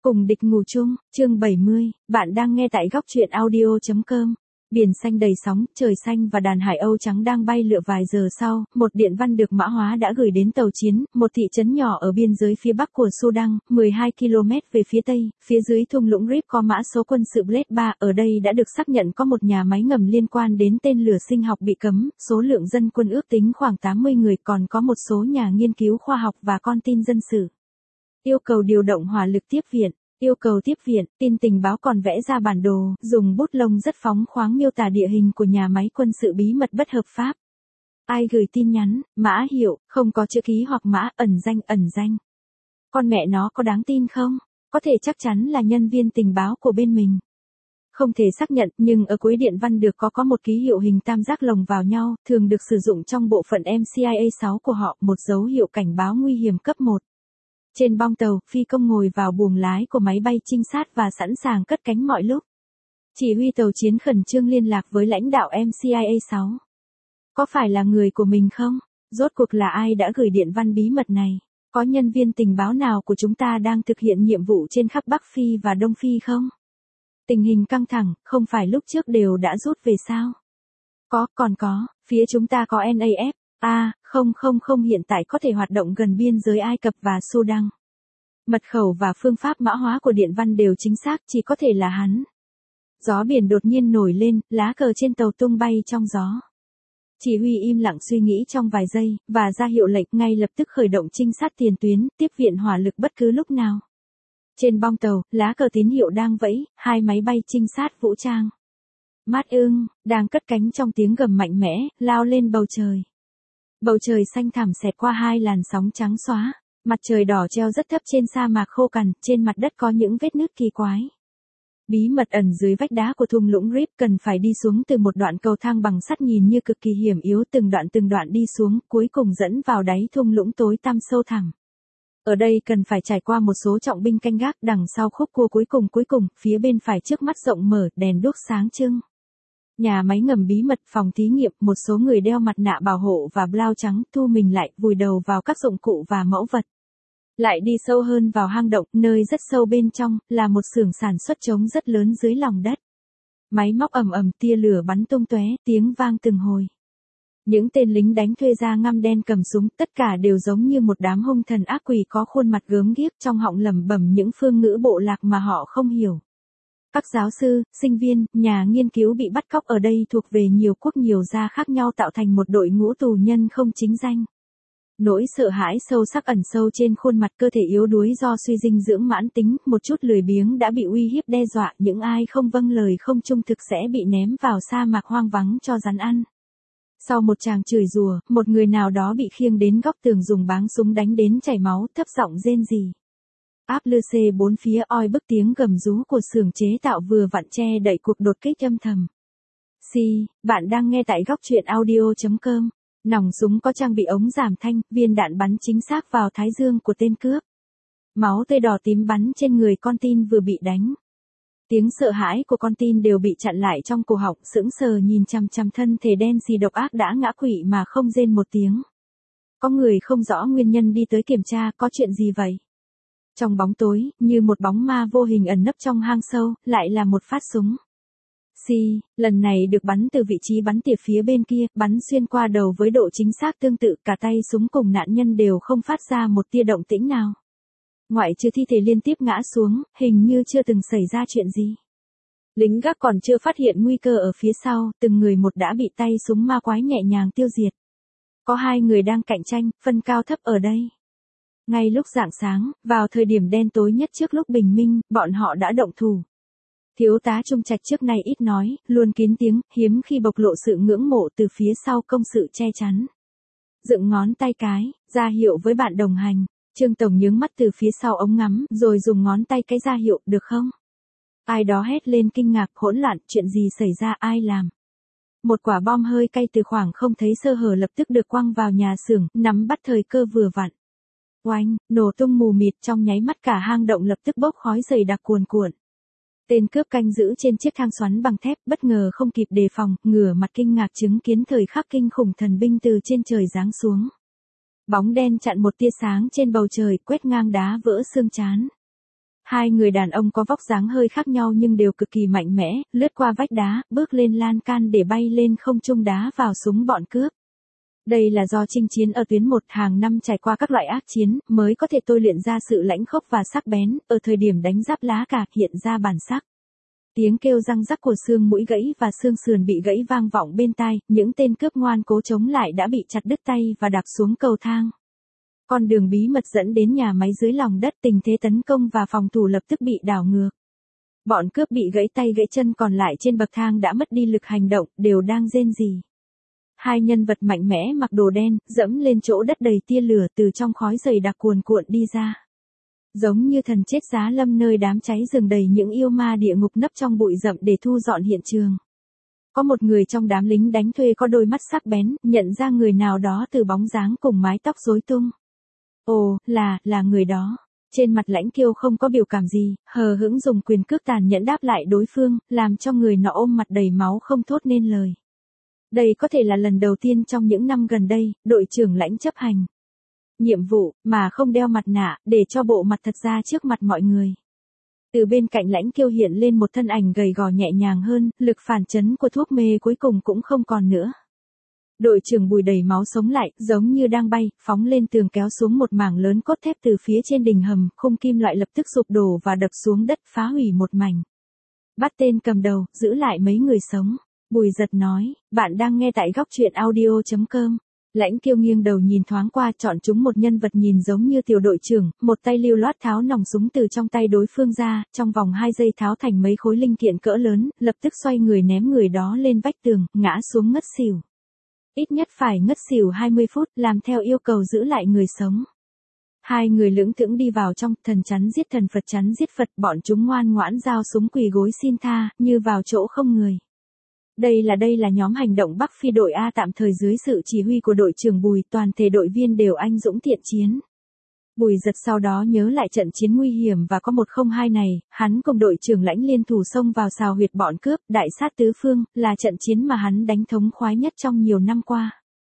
Cùng địch ngủ chung, chương 70, bạn đang nghe tại góc truyện audio.com. Biển xanh đầy sóng, trời xanh và đàn hải âu trắng đang bay lượn vài giờ sau, một điện văn được mã hóa đã gửi đến tàu chiến, một thị trấn nhỏ ở biên giới phía bắc của Sudan, 12 km về phía tây, phía dưới thung lũng Rip có mã số quân sự Blade 3, ở đây đã được xác nhận có một nhà máy ngầm liên quan đến tên lửa sinh học bị cấm, số lượng dân quân ước tính khoảng 80 người, còn có một số nhà nghiên cứu khoa học và con tin dân sự. Yêu cầu điều động hỏa lực tiếp viện. Yêu cầu tiếp viện, tin tình báo còn vẽ ra bản đồ, dùng bút lông rất phóng khoáng miêu tả địa hình của nhà máy quân sự bí mật bất hợp pháp. Ai gửi tin nhắn, mã hiệu, không có chữ ký hoặc mã, ẩn danh. Con mẹ nó có đáng tin không? Có thể chắc chắn là nhân viên tình báo của bên mình. Không thể xác nhận, nhưng ở cuối điện văn được có một ký hiệu hình tam giác lồng vào nhau, thường được sử dụng trong bộ phận MCIA 6 của họ, một dấu hiệu cảnh báo nguy hiểm cấp 1. Trên bong tàu, phi công ngồi vào buồng lái của máy bay trinh sát và sẵn sàng cất cánh mọi lúc. Chỉ huy tàu chiến khẩn trương liên lạc với lãnh đạo MCIA 6. Có phải là người của mình không? Rốt cuộc là ai đã gửi điện văn bí mật này? Có nhân viên tình báo nào của chúng ta đang thực hiện nhiệm vụ trên khắp Bắc Phi và Đông Phi không? Tình hình căng thẳng, không phải lúc trước đều đã rút về sao? Còn có, phía chúng ta có NAF. Không hiện tại có thể hoạt động gần biên giới Ai Cập và Sudan. Mật khẩu và phương pháp mã hóa của điện văn đều chính xác, chỉ có thể là hắn. Gió biển đột nhiên nổi lên, lá cờ trên tàu tung bay trong gió. Chỉ huy im lặng suy nghĩ trong vài giây, và ra hiệu lệnh ngay lập tức khởi động trinh sát tiền tuyến, tiếp viện hỏa lực bất cứ lúc nào. Trên bong tàu, lá cờ tín hiệu đang vẫy, hai máy bay trinh sát vũ trang. Mát ưng, đang cất cánh trong tiếng gầm mạnh mẽ, lao lên bầu trời. Bầu trời xanh thẳm xẹt qua hai làn sóng trắng xóa, mặt trời đỏ treo rất thấp trên sa mạc khô cằn, trên mặt đất có những vết nứt kỳ quái. Bí mật ẩn dưới vách đá của thung lũng Rip, cần phải đi xuống từ một đoạn cầu thang bằng sắt nhìn như cực kỳ hiểm yếu, từng đoạn đi xuống, cuối cùng dẫn vào đáy thung lũng tối tăm sâu thẳm. Ở đây cần phải trải qua một số trọng binh canh gác, đằng sau khúc cua cuối cùng, phía bên phải trước mắt rộng mở, đèn đuốc sáng trưng. Nhà máy ngầm bí mật, phòng thí nghiệm, một số người đeo mặt nạ bảo hộ và blau trắng, thu mình lại, vùi đầu vào các dụng cụ và mẫu vật. Lại đi sâu hơn vào hang động, nơi rất sâu bên trong, là một xưởng sản xuất trống rất lớn dưới lòng đất. Máy móc ầm, tia lửa bắn tung tóe, tiếng vang từng hồi. Những tên lính đánh thuê da ngăm đen cầm súng, tất cả đều giống như một đám hung thần ác quỷ có khuôn mặt gớm ghiếc, trong họng lẩm bẩm những phương ngữ bộ lạc mà họ không hiểu. Các giáo sư, sinh viên, nhà nghiên cứu bị bắt cóc ở đây thuộc về nhiều quốc nhiều gia khác nhau, tạo thành một đội ngũ tù nhân không chính danh. Nỗi sợ hãi sâu sắc ẩn sâu trên khuôn mặt, cơ thể yếu đuối do suy dinh dưỡng mãn tính, một chút lười biếng đã bị uy hiếp đe dọa, những ai không vâng lời không trung thực sẽ bị ném vào sa mạc hoang vắng cho rắn ăn. Sau một tràng chửi rủa, một người nào đó bị khiêng đến góc tường dùng báng súng đánh đến chảy máu, thấp giọng rên rỉ. Áp lư xê bốn phía oi bức, tiếng gầm rú của xưởng chế tạo vừa vặn che đậy cuộc đột kích âm thầm. Bạn đang nghe tại góc truyện audio.com. Nòng súng có trang bị ống giảm thanh, viên đạn bắn chính xác vào thái dương của tên cướp. Máu tươi đỏ tím bắn trên người con tin vừa bị đánh. Tiếng sợ hãi của con tin đều bị chặn lại trong cổ họng, sững sờ nhìn chằm chằm thân thể đen xì độc ác đã ngã quỵ mà không rên một tiếng. Có người không rõ nguyên nhân đi tới kiểm tra, có chuyện gì vậy? Trong bóng tối, như một bóng ma vô hình ẩn nấp trong hang sâu, lại là một phát súng. Lần này được bắn từ vị trí bắn tỉa phía bên kia, bắn xuyên qua đầu với độ chính xác tương tự, cả tay súng cùng nạn nhân đều không phát ra một tia động tĩnh nào. Ngoại trừ thi thể liên tiếp ngã xuống, hình như chưa từng xảy ra chuyện gì. Lính gác còn chưa phát hiện nguy cơ ở phía sau, từng người một đã bị tay súng ma quái nhẹ nhàng tiêu diệt. Có hai người đang cạnh tranh, phân cao thấp ở đây. Ngay lúc rạng sáng, vào thời điểm đen tối nhất trước lúc bình minh, bọn họ đã động thủ. Thiếu tá Trung Trạch trước nay ít nói, luôn kín tiếng, hiếm khi bộc lộ sự ngưỡng mộ từ phía sau công sự che chắn. Dựng ngón tay cái, ra hiệu với bạn đồng hành. Trương Tổng nhướng mắt từ phía sau ống ngắm, rồi dùng ngón tay cái ra hiệu, được không? Ai đó hét lên kinh ngạc, hỗn loạn, chuyện gì xảy ra, ai làm? Một quả bom hơi cay từ khoảng không thấy sơ hở lập tức được quăng vào nhà xưởng, nắm bắt thời cơ vừa vặn. Oanh, nổ tung mù mịt, trong nháy mắt cả hang động lập tức bốc khói dày đặc cuồn cuộn. Tên cướp canh giữ trên chiếc thang xoắn bằng thép, bất ngờ không kịp đề phòng, ngửa mặt kinh ngạc chứng kiến thời khắc kinh khủng thần binh từ trên trời giáng xuống. Bóng đen chặn một tia sáng trên bầu trời, quét ngang đá vỡ xương trán. Hai người đàn ông có vóc dáng hơi khác nhau nhưng đều cực kỳ mạnh mẽ, lướt qua vách đá, bước lên lan can để bay lên không trung đá vào súng bọn cướp. Đây là do chinh chiến ở tuyến 1 hàng năm trải qua các loại ác chiến, mới có thể tôi luyện ra sự lãnh khốc và sắc bén, ở thời điểm đánh giáp lá cà hiện ra bản sắc. Tiếng kêu răng rắc của xương mũi gãy và xương sườn bị gãy vang vọng bên tai, những tên cướp ngoan cố chống lại đã bị chặt đứt tay và đạp xuống cầu thang. Con đường bí mật dẫn đến nhà máy dưới lòng đất, tình thế tấn công và phòng thủ lập tức bị đảo ngược. Bọn cướp bị gãy tay gãy chân còn lại trên bậc thang đã mất đi lực hành động, đều đang rên rỉ. Hai nhân vật mạnh mẽ mặc đồ đen, dẫm lên chỗ đất đầy tia lửa từ trong khói dày đặc cuồn cuộn đi ra. Giống như thần chết giá lâm nơi đám cháy rừng đầy những yêu ma địa ngục nấp trong bụi rậm để thu dọn hiện trường. Có một người trong đám lính đánh thuê có đôi mắt sắc bén, nhận ra người nào đó từ bóng dáng cùng mái tóc rối tung. Ồ, là người đó. Trên mặt Lãnh Kiêu không có biểu cảm gì, hờ hững dùng quyền cước tàn nhẫn đáp lại đối phương, làm cho người nọ ôm mặt đầy máu không thốt nên lời. Đây có thể là lần đầu tiên trong những năm gần đây, đội trưởng Lãnh chấp hành nhiệm vụ, mà không đeo mặt nạ, để cho bộ mặt thật ra trước mặt mọi người. Từ bên cạnh Lãnh Kiêu hiện lên một thân ảnh gầy gò nhẹ nhàng hơn, lực phản chấn của thuốc mê cuối cùng cũng không còn nữa. Đội trưởng Bùi đầy máu sống lại, giống như đang bay, phóng lên tường kéo xuống một mảng lớn cốt thép từ phía trên đỉnh hầm, khung kim loại lập tức sụp đổ và đập xuống đất phá hủy một mảnh. Bắt tên cầm đầu, giữ lại mấy người sống. Bùi Giật nói, bạn đang nghe tại góc truyện audio.com. Lãnh Kiêu nghiêng đầu nhìn thoáng qua, chọn chúng một nhân vật nhìn giống như tiểu đội trưởng, một tay lưu loát tháo nòng súng từ trong tay đối phương ra, trong vòng 2 giây tháo thành mấy khối linh kiện cỡ lớn, lập tức xoay người ném người đó lên vách tường, ngã xuống ngất xỉu. Ít nhất phải ngất xỉu 20 phút, làm theo yêu cầu giữ lại người sống. Hai người lững thững đi vào trong, thần chắn giết thần Phật chắn giết Phật, bọn chúng ngoan ngoãn giao súng quỳ gối xin tha, như vào chỗ không người. Đây là nhóm hành động Bắc Phi đội A tạm thời dưới sự chỉ huy của đội trưởng Bùi, toàn thể đội viên đều anh dũng thiện chiến. Bùi Giật sau đó nhớ lại trận chiến nguy hiểm và có 102 này, hắn cùng đội trưởng Lãnh liên thủ xông vào xào huyệt bọn cướp, đại sát tứ phương, là trận chiến mà hắn đánh thống khoái nhất trong nhiều năm qua.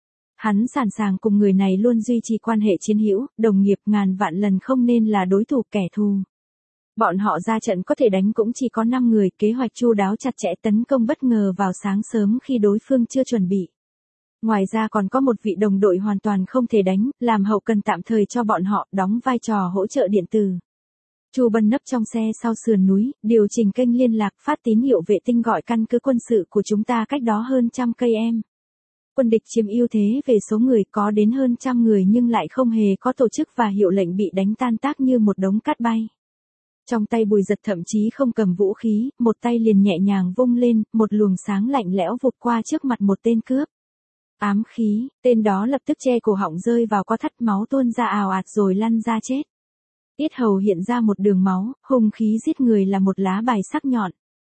Hắn sẵn sàng cùng người này luôn duy trì quan hệ chiến hữu, đồng nghiệp, ngàn vạn lần không nên là đối thủ kẻ thù. Bọn họ ra trận có thể đánh cũng chỉ có 5 người, kế hoạch chu đáo chặt chẽ tấn công bất ngờ vào sáng sớm khi đối phương chưa chuẩn bị. Ngoài ra còn có một vị đồng đội hoàn toàn không thể đánh, làm hậu cần tạm thời cho bọn họ, đóng vai trò hỗ trợ điện tử. Chu Bân nấp trong xe sau sườn núi, điều chỉnh kênh liên lạc, phát tín hiệu vệ tinh gọi căn cứ quân sự của chúng ta cách đó hơn 100 cây em. Quân địch chiếm ưu thế về số người, có đến hơn 100 người nhưng lại không hề có tổ chức và hiệu lệnh, bị đánh tan tác như một đống cát bay. Trong tay Bùi Giật thậm chí không cầm vũ khí, một tay liền nhẹ nhàng vung lên, một luồng sáng lạnh lẽo vụt qua trước mặt một tên cướp. Ám khí, tên đó lập tức che cổ họng rơi vào co thắt, máu tuôn ra ào ạt rồi lăn ra chết. Yết hầu hiện ra một đường máu, hung khí giết người là một lá bài sắc nhọn.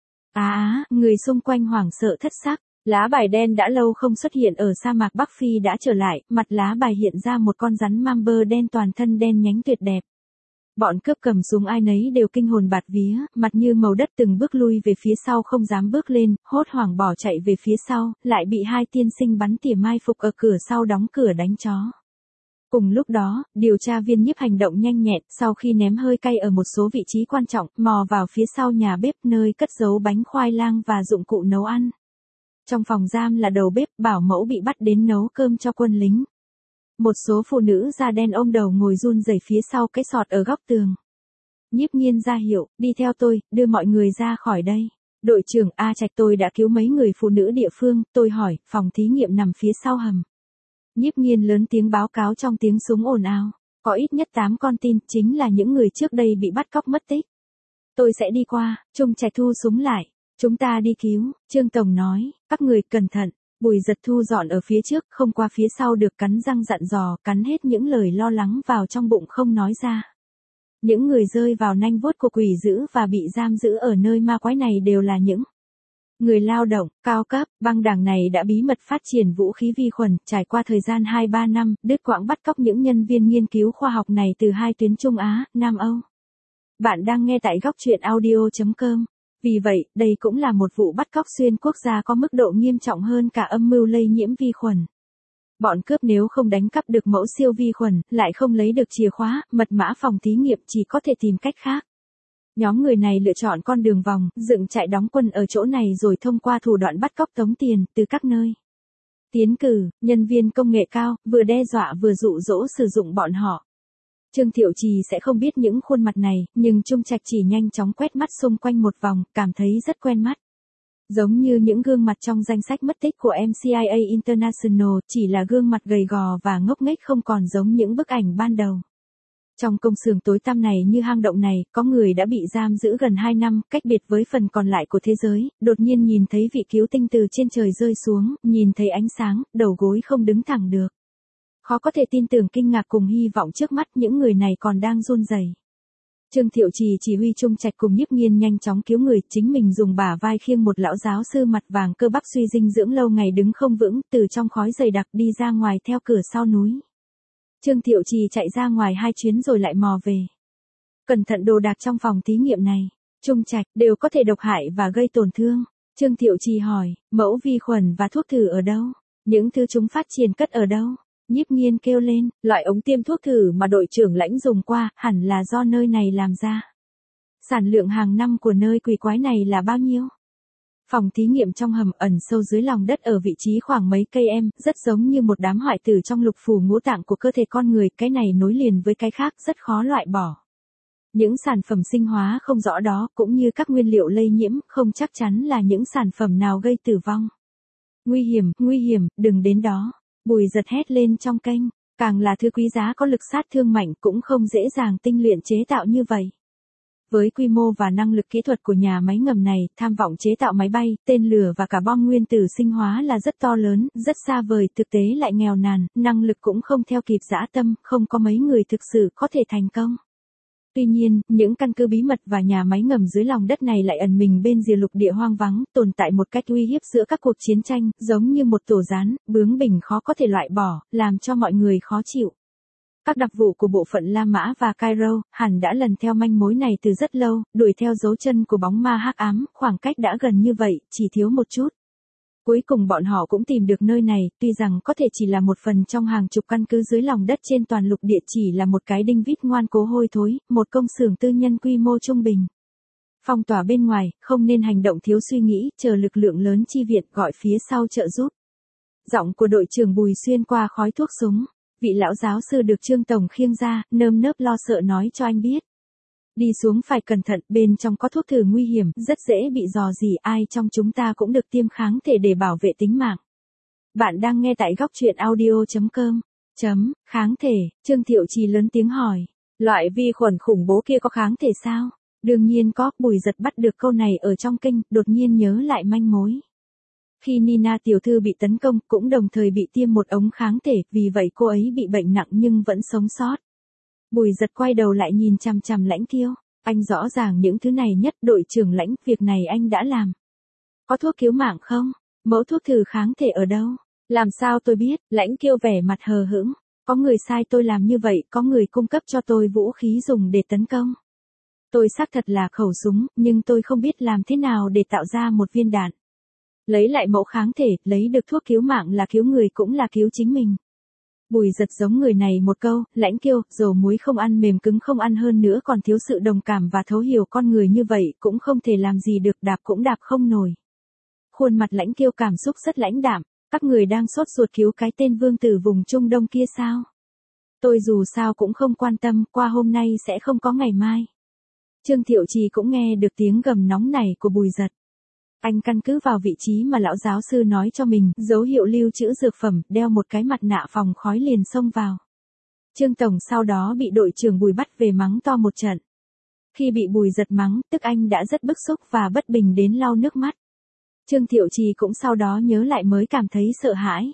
Người xung quanh hoảng sợ thất sắc. Lá bài đen đã lâu không xuất hiện ở sa mạc Bắc Phi đã trở lại, mặt lá bài hiện ra một con rắn mamber đen toàn thân đen nhánh tuyệt đẹp. Bọn cướp cầm súng ai nấy đều kinh hồn bạt vía, mặt như màu đất, từng bước lui về phía sau không dám bước lên, hốt hoảng bỏ chạy về phía sau, lại bị hai tiên sinh bắn tỉa mai phục ở cửa sau đóng cửa đánh chó. Cùng lúc đó, điều tra viên Nhiếp hành động nhanh nhẹn, sau khi ném hơi cay ở một số vị trí quan trọng, mò vào phía sau nhà bếp nơi cất giấu bánh khoai lang và dụng cụ nấu ăn. Trong phòng giam là đầu bếp, bảo mẫu bị bắt đến nấu cơm cho quân lính. Một số phụ nữ da đen ôm đầu ngồi run rẩy phía sau cái sọt ở góc tường. Nhiếp Nhiên ra hiệu, đi theo tôi, đưa mọi người ra khỏi đây. Đội trưởng A Trạch, tôi đã cứu mấy người phụ nữ địa phương, tôi hỏi, phòng thí nghiệm nằm phía sau hầm. Nhiếp Nhiên lớn tiếng báo cáo trong tiếng súng ồn ào. Có ít nhất 8 con tin, chính là những người trước đây bị bắt cóc mất tích. Tôi sẽ đi qua. Trung Trạch thu súng lại. Chúng ta đi cứu. Trương Tổng nói, các người cẩn thận. Bùi Giật thu dọn ở phía trước, không qua phía sau được, cắn răng dặn dò, cắn hết những lời lo lắng vào trong bụng không nói ra. Những người rơi vào nanh vuốt của quỷ dữ và bị giam giữ ở nơi ma quái này đều là những người lao động, cao cấp. Băng đảng này đã bí mật phát triển vũ khí vi khuẩn, trải qua thời gian 2-3 năm, đứt quãng bắt cóc những nhân viên nghiên cứu khoa học này từ hai tuyến Trung Á, Nam Âu. Bạn đang nghe tại góc truyện audio.com. Vì vậy, đây cũng là một vụ bắt cóc xuyên quốc gia có mức độ nghiêm trọng hơn cả âm mưu lây nhiễm vi khuẩn. Bọn cướp nếu không đánh cắp được mẫu siêu vi khuẩn, lại không lấy được chìa khóa, mật mã phòng thí nghiệm, chỉ có thể tìm cách khác. Nhóm người này lựa chọn con đường vòng, dựng trại đóng quân ở chỗ này rồi thông qua thủ đoạn bắt cóc tống tiền từ các nơi. Tiến cử, nhân viên công nghệ cao, vừa đe dọa vừa dụ dỗ sử dụng bọn họ. Trương Thiệu Trì sẽ không biết những khuôn mặt này, nhưng Trung Trạch chỉ nhanh chóng quét mắt xung quanh một vòng, cảm thấy rất quen mắt. Giống như những gương mặt trong danh sách mất tích của MCIA International, chỉ là gương mặt gầy gò và ngốc nghếch không còn giống những bức ảnh ban đầu. Trong công xưởng tối tăm này như hang động này, có người đã bị giam giữ gần 2 năm, cách biệt với phần còn lại của thế giới, đột nhiên nhìn thấy vị cứu tinh từ trên trời rơi xuống, nhìn thấy ánh sáng, đầu gối không đứng thẳng được. Khó có thể tin tưởng kinh ngạc cùng hy vọng trước mắt những người này còn đang run rẩy. Trương Thiệu Trì chỉ huy Trung Trạch cùng Nhiếp Nghiên nhanh chóng cứu người, chính mình dùng bả vai khiêng một lão giáo sư mặt vàng cơ bắp suy dinh dưỡng lâu ngày đứng không vững, từ trong khói dày đặc đi ra ngoài theo cửa sau núi. Trương Thiệu Trì chạy ra ngoài 2 chuyến rồi lại mò về. Cẩn thận đồ đạc trong phòng thí nghiệm này, Trung Trạch, đều có thể độc hại và gây tổn thương. Trương Thiệu Trì hỏi, mẫu vi khuẩn và thuốc thử ở đâu? Những thứ chúng phát triển cất ở đâu? Nhiếp Nghiên kêu lên, loại ống tiêm thuốc thử mà đội trưởng Lãnh dùng qua, hẳn là do nơi này làm ra. Sản lượng hàng năm của nơi quỷ quái này là bao nhiêu? Phòng thí nghiệm trong hầm ẩn sâu dưới lòng đất ở vị trí khoảng mấy cây em, rất giống như một đám hoại tử trong lục phủ ngũ tạng của cơ thể con người, cái này nối liền với cái khác rất khó loại bỏ. Những sản phẩm sinh hóa không rõ đó, cũng như các nguyên liệu lây nhiễm, không chắc chắn là những sản phẩm nào gây tử vong. Nguy hiểm, đừng đến đó. Bùi Giật hét lên trong kênh, càng là thứ quý giá có lực sát thương mạnh cũng không dễ dàng tinh luyện chế tạo như vậy. Với quy mô và năng lực kỹ thuật của nhà máy ngầm này, tham vọng chế tạo máy bay, tên lửa và cả bom nguyên tử sinh hóa là rất to lớn, rất xa vời, thực tế lại nghèo nàn, năng lực cũng không theo kịp dã tâm, không có mấy người thực sự có thể thành công. Tuy nhiên, những căn cứ bí mật và nhà máy ngầm dưới lòng đất này lại ẩn mình bên rìa lục địa hoang vắng, tồn tại một cách uy hiếp giữa các cuộc chiến tranh, giống như một tổ gián, bướng bỉnh khó có thể loại bỏ, làm cho mọi người khó chịu. Các đặc vụ của bộ phận La Mã và Cairo, hẳn đã lần theo manh mối này từ rất lâu, đuổi theo dấu chân của bóng ma hắc ám, khoảng cách đã gần như vậy, chỉ thiếu một chút. Cuối cùng bọn họ cũng tìm được nơi này, tuy rằng có thể chỉ là một phần trong hàng chục căn cứ dưới lòng đất trên toàn lục địa, chỉ là một cái đinh vít ngoan cố hôi thối, một công xưởng tư nhân quy mô trung bình. Phong tỏa bên ngoài, không nên hành động thiếu suy nghĩ, chờ lực lượng lớn chi viện gọi phía sau trợ giúp. Giọng của đội trưởng Bùi xuyên qua khói thuốc súng. Vị lão giáo sư được Trương Tổng khiêng ra, nơm nớp lo sợ nói cho anh biết. Đi xuống phải cẩn thận, bên trong có thuốc thử nguy hiểm, rất dễ bị dò dỉ, ai trong chúng ta cũng được tiêm kháng thể để bảo vệ tính mạng. Bạn đang nghe tại góc truyện audio.com. Kháng thể, Trương Thiệu Trì lớn tiếng hỏi. Loại vi khuẩn khủng bố kia có kháng thể sao? Đương nhiên có, Bùi Giật bắt được câu này ở trong kinh, đột nhiên nhớ lại manh mối. Khi Nina tiểu thư bị tấn công, cũng đồng thời bị tiêm một ống kháng thể, vì vậy cô ấy bị bệnh nặng nhưng vẫn sống sót. Bùi Giật quay đầu lại nhìn chằm chằm Lãnh Kiêu, anh rõ ràng những thứ này nhất, đội trưởng Lãnh, việc này anh đã làm. Có thuốc cứu mạng không? Mẫu thuốc thử kháng thể ở đâu? Làm sao tôi biết? Lãnh Kiêu vẻ mặt hờ hững. Có người sai tôi làm như vậy, có người cung cấp cho tôi vũ khí dùng để tấn công. Tôi xác thật là khẩu súng, nhưng tôi không biết làm thế nào để tạo ra một viên đạn. Lấy lại mẫu kháng thể, lấy được thuốc cứu mạng là cứu người cũng là cứu chính mình. Bùi Giật giống người này một câu, Lãnh Kiêu, dầu muối không ăn mềm cứng không ăn, hơn nữa còn thiếu sự đồng cảm và thấu hiểu con người như vậy, cũng không thể làm gì được, đạp cũng đạp không nổi. Khuôn mặt Lãnh Kiêu cảm xúc rất lãnh đạm, các người đang sốt ruột cứu cái tên vương tử vùng Trung Đông kia sao? Tôi dù sao cũng không quan tâm, qua hôm nay sẽ không có ngày mai. Trương Thiệu Trì cũng nghe được tiếng gầm nóng này của Bùi Giật. Anh căn cứ vào vị trí mà lão giáo sư nói cho mình, dấu hiệu lưu trữ dược phẩm, đeo một cái mặt nạ phòng khói liền xông vào. Trương Tổng sau đó bị đội trưởng Bùi bắt về mắng to một trận. Khi bị Bùi Giật mắng, tức anh đã rất bức xúc và bất bình đến lau nước mắt. Trương Thiệu Trì cũng sau đó nhớ lại mới cảm thấy sợ hãi.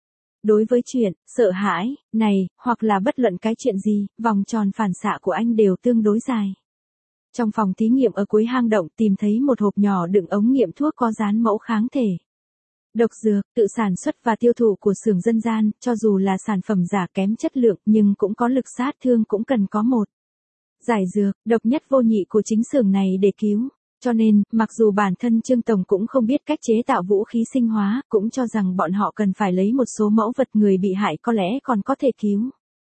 Đối với chuyện, sợ hãi, này, hoặc là bất luận cái chuyện gì, vòng tròn phản xạ của anh đều tương đối dài. Trong phòng thí nghiệm ở cuối hang động tìm thấy một hộp nhỏ đựng ống nghiệm thuốc có dán mẫu kháng thể. Độc dược, tự sản xuất và tiêu thụ của xưởng dân gian, cho dù là sản phẩm giả kém chất lượng nhưng cũng có lực sát thương, cũng cần có một giải dược, độc nhất vô nhị của chính xưởng này để cứu. Cho nên, mặc dù bản thân Trương Tổng cũng không biết cách chế tạo vũ khí sinh hóa, cũng cho rằng bọn họ cần phải lấy một số mẫu vật người bị hại có lẽ còn có thể cứu.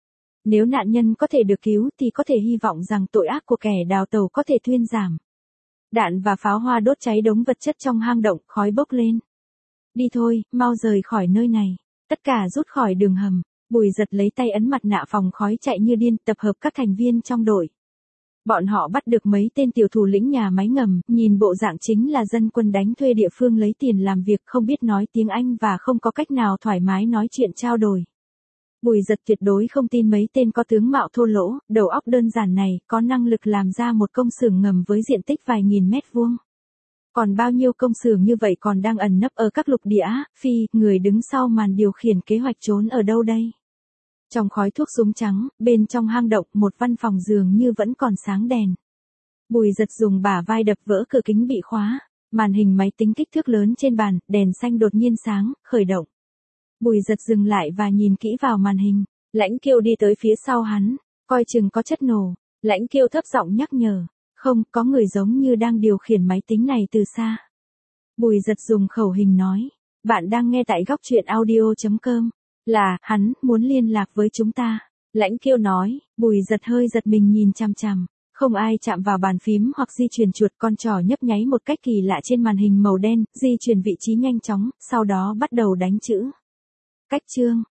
Nếu nạn nhân có thể được cứu thì có thể hy vọng rằng tội ác của kẻ đào tẩu có thể thuyên giảm. Đạn và pháo hoa đốt cháy đống vật chất trong hang động, khói bốc lên. Đi thôi, mau rời khỏi nơi này. Tất cả rút khỏi đường hầm. Bùi Giật lấy tay ấn mặt nạ phòng khói chạy như điên, tập hợp các thành viên trong đội. Bọn họ bắt được mấy tên tiểu thủ lĩnh nhà máy ngầm, nhìn bộ dạng chính là dân quân đánh thuê địa phương lấy tiền làm việc, không biết nói tiếng Anh và không có cách nào thoải mái nói chuyện trao đổi. Bùi Giật tuyệt đối không tin mấy tên có tướng mạo thô lỗ, đầu óc đơn giản này, có năng lực làm ra một công xưởng ngầm với diện tích vài nghìn mét vuông. Còn bao nhiêu công xưởng như vậy còn đang ẩn nấp ở các lục địa Á, Phi, người đứng sau màn điều khiển kế hoạch trốn ở đâu đây? Trong khói thuốc súng trắng, bên trong hang động, một văn phòng dường như vẫn còn sáng đèn. Bùi Giật dùng bả vai đập vỡ cửa kính bị khóa, màn hình máy tính kích thước lớn trên bàn, đèn xanh đột nhiên sáng, khởi động. Bùi Giật dừng lại và nhìn kỹ vào màn hình. Lãnh Kiêu đi tới phía sau hắn, coi chừng có chất nổ. Lãnh Kiêu thấp giọng nhắc nhở. Không, có người giống như đang điều khiển máy tính này từ xa. Bùi Giật dùng khẩu hình nói. Bạn đang nghe tại góc truyện audio.com. Là, hắn, muốn liên lạc với chúng ta. Lãnh Kiêu nói, Bùi Giật hơi giật mình nhìn chằm chằm. Không ai chạm vào bàn phím hoặc di chuyển chuột, con trỏ nhấp nháy một cách kỳ lạ trên màn hình màu đen, di chuyển vị trí nhanh chóng, sau đó bắt đầu đánh chữ. Cách chương.